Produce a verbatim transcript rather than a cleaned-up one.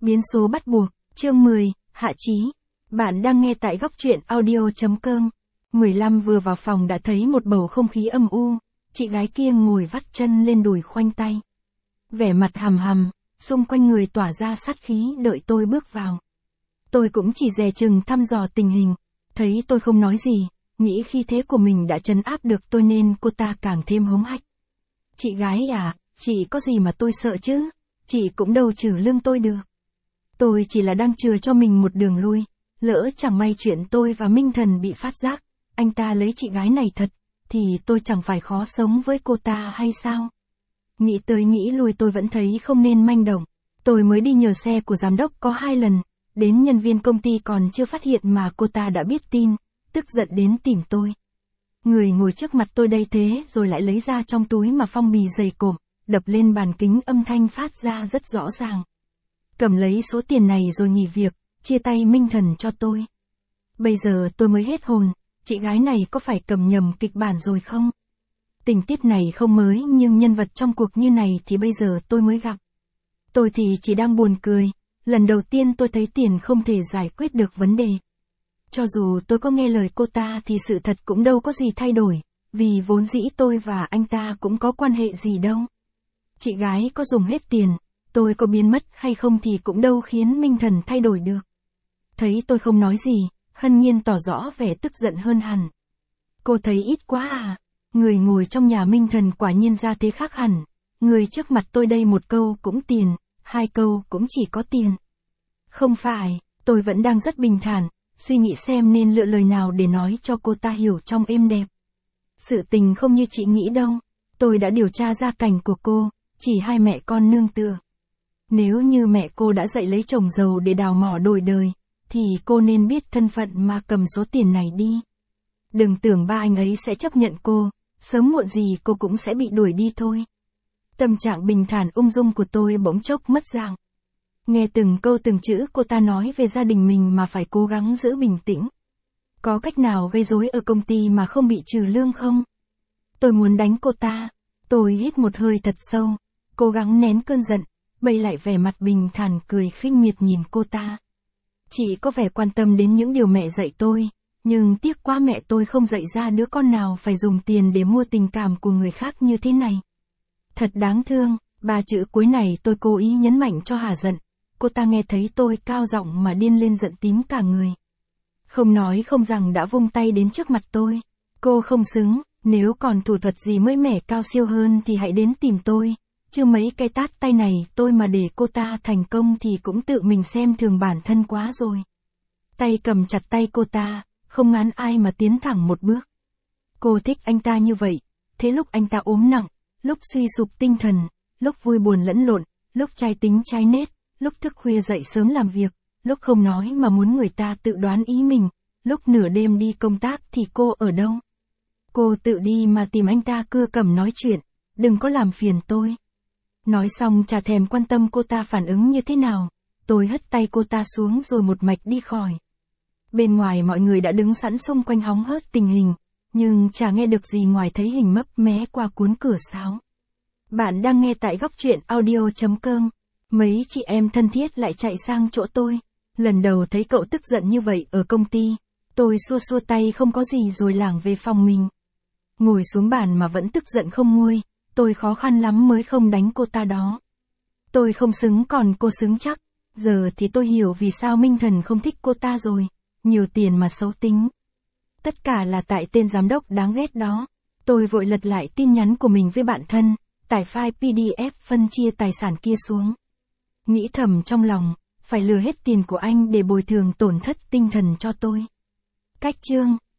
Biến số bắt buộc, chương mười, Hạ Chí. Bạn đang nghe tại góc truyện audio chấm com. mười lăm vừa vào phòng đã thấy một bầu không khí âm u, chị gái kia ngồi vắt chân lên đùi khoanh tay. Vẻ mặt hầm hầm, xung quanh người tỏa ra sát khí đợi tôi bước vào. Tôi cũng chỉ dè chừng thăm dò tình hình, thấy tôi không nói gì, nghĩ khi thế của mình đã trấn áp được tôi nên cô ta càng thêm hống hách. Chị gái à, chị có gì mà tôi sợ chứ, chị cũng đâu trừ lương tôi được. Tôi chỉ là đang chừa cho mình một đường lui, lỡ chẳng may chuyện tôi và Minh Thần bị phát giác, anh ta lấy chị gái này thật, thì tôi chẳng phải khó sống với cô ta hay sao? Nghĩ tới nghĩ lui tôi vẫn thấy không nên manh động. Tôi mới đi nhờ xe của giám đốc có hai lần, đến nhân viên công ty còn chưa phát hiện mà cô ta đã biết tin, tức giận đến tìm tôi. Người ngồi trước mặt tôi đây thế rồi lại lấy ra trong túi mà phong bì dày cộm, đập lên bàn kính âm thanh phát ra rất rõ ràng. Cầm lấy số tiền này rồi nghỉ việc, chia tay Minh Thần cho tôi. Bây giờ tôi mới hết hồn, chị gái này có phải cầm nhầm kịch bản rồi không? Tình tiết này không mới nhưng nhân vật trong cuộc như này thì bây giờ tôi mới gặp. Tôi thì chỉ đang buồn cười, lần đầu tiên tôi thấy tiền không thể giải quyết được vấn đề. Cho dù tôi có nghe lời cô ta thì sự thật cũng đâu có gì thay đổi, vì vốn dĩ tôi và anh ta cũng có quan hệ gì đâu. Chị gái có dùng hết tiền, tôi có biến mất hay không thì cũng đâu khiến Minh Thần thay đổi được. Thấy tôi không nói gì, Hân Nhiên tỏ rõ vẻ tức giận hơn hẳn. Cô thấy ít quá à? Người ngồi trong nhà Minh Thần quả nhiên ra thế khác hẳn. Người trước mặt tôi đây một câu cũng tiền, hai câu cũng chỉ có tiền. Không phải, tôi vẫn đang rất bình thản, suy nghĩ xem nên lựa lời nào để nói cho cô ta hiểu trong êm đẹp. Sự tình không như chị nghĩ đâu, tôi đã điều tra gia cảnh của cô, chỉ hai mẹ con nương tựa. Nếu như mẹ cô đã dạy lấy chồng giàu để đào mỏ đổi đời, thì cô nên biết thân phận mà cầm số tiền này đi. Đừng tưởng ba anh ấy sẽ chấp nhận cô, sớm muộn gì cô cũng sẽ bị đuổi đi thôi. Tâm trạng bình thản ung dung của tôi bỗng chốc mất dạng. Nghe từng câu từng chữ cô ta nói về gia đình mình mà phải cố gắng giữ bình tĩnh. Có cách nào gây rối ở công ty mà không bị trừ lương không? Tôi muốn đánh cô ta. Tôi hít một hơi thật sâu, cố gắng nén cơn giận, bây lại vẻ mặt bình thản cười khinh miệt nhìn cô ta. Chị có vẻ quan tâm đến những điều mẹ dạy tôi, nhưng tiếc quá mẹ tôi không dạy ra đứa con nào phải dùng tiền để mua tình cảm của người khác như thế này. Thật đáng thương, ba chữ cuối này tôi cố ý nhấn mạnh cho hả giận. Cô ta nghe thấy tôi cao giọng mà điên lên giận tím cả người. Không nói không rằng đã vung tay đến trước mặt tôi. Cô không xứng, nếu còn thủ thuật gì mới mẻ cao siêu hơn thì hãy đến tìm tôi. Chứ mấy cái tát tay này tôi mà để cô ta thành công thì cũng tự mình xem thường bản thân quá rồi. Tay cầm chặt tay cô ta, không ngán ai mà tiến thẳng một bước. Cô thích anh ta như vậy, thế lúc anh ta ốm nặng, lúc suy sụp tinh thần, lúc vui buồn lẫn lộn, lúc trai tính trai nết, lúc thức khuya dậy sớm làm việc, lúc không nói mà muốn người ta tự đoán ý mình, lúc nửa đêm đi công tác thì cô ở đâu? Cô tự đi mà tìm anh ta cưa cẩm nói chuyện, đừng có làm phiền tôi. Nói xong chả thèm quan tâm cô ta phản ứng như thế nào, tôi hất tay cô ta xuống rồi một mạch đi khỏi. Bên ngoài mọi người đã đứng sẵn xung quanh hóng hớt tình hình, nhưng chả nghe được gì ngoài thấy hình mấp mé qua cuốn cửa sáo. Bạn đang nghe tại góc truyện audio chấm com. Mấy chị em thân thiết lại chạy sang chỗ tôi. Lần đầu thấy cậu tức giận như vậy ở công ty, tôi xua xua tay không có gì rồi lảng về phòng mình. Ngồi xuống bàn mà vẫn tức giận không nguôi, tôi khó khăn lắm mới không đánh cô ta đó. Tôi không xứng còn cô xứng chắc, giờ thì tôi hiểu vì sao Minh Thần không thích cô ta rồi, nhiều tiền mà xấu tính. Tất cả là tại tên giám đốc đáng ghét đó. Tôi vội lật lại tin nhắn của mình với bạn thân, tải file pê đê ép phân chia tài sản kia xuống. Nghĩ thầm trong lòng, phải lừa hết tiền của anh để bồi thường tổn thất tinh thần cho tôi. Cách chương